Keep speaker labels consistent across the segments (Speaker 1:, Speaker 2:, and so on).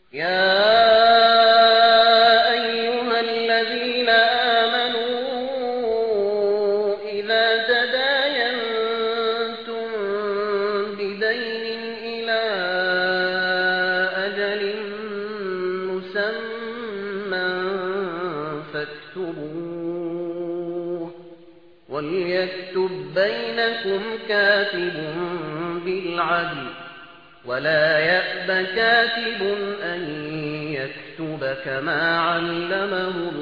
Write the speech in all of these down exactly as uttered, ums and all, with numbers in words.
Speaker 1: يا أيها الذين آمنوا إذا تداينتم بدين إلى أجل مسمى فاكتبوه وليكتب بينكم كاتب بالعدل ولا يأب كاتب أن يكتب كما علمه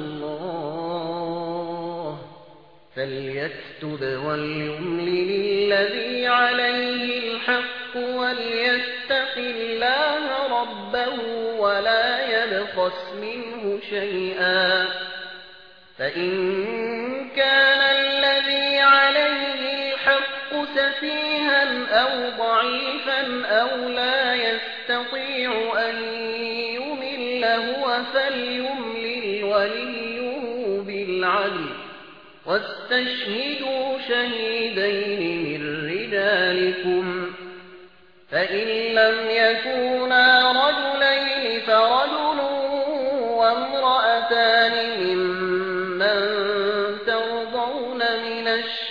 Speaker 1: الله فليكتب وليملل الذي عليه الحق وليتق الله ربه ولا يبخس منه شيئا فإن كان الذي عليه الحق سفيها أو ضعيفا أو لا يستطيع أن يمل هو فليملل وليه بالعدل واستشهدوا شهيدين من رجالكم فإن لم يكونا رجلين فرجل وامرأتان ممن ترضون من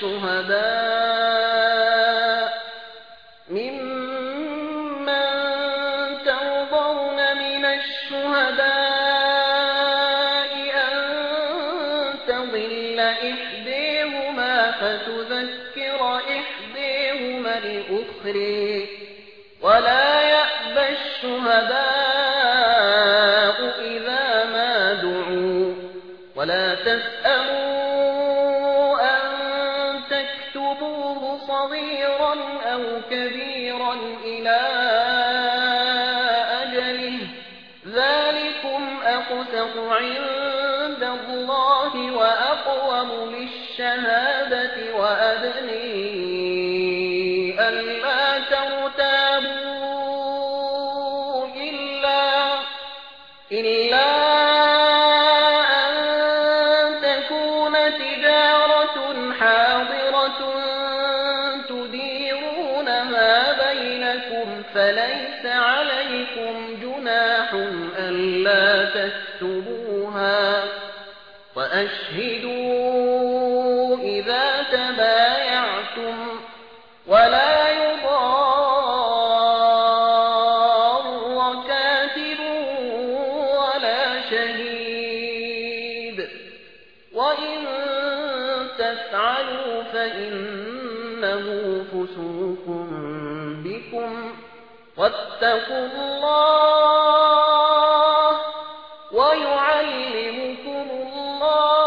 Speaker 1: الشهداء ممن ترضون من الشهداء أن تضل إحداهما فتذكر إحداهما الأخرى ولا يأبى الشهداء إذا ما دعوا ولا تسأموا أن تكتبوه صغيرا أو كبيرا إلى أجله ذلكم أقسط عند الله وأقوم للشهادة وأدني ألا ترتابوا إلا إلا أن تكون تجارة حاضرة تديرونها بينكم فليس عليكم جناح ألا تكتبوها وأشهدوا إذا تبايعتم ولا يضار كاتب ولا شهيد وإن تفعلوا فإنه فسوق بكم واتقوا الله ويعلمكم الله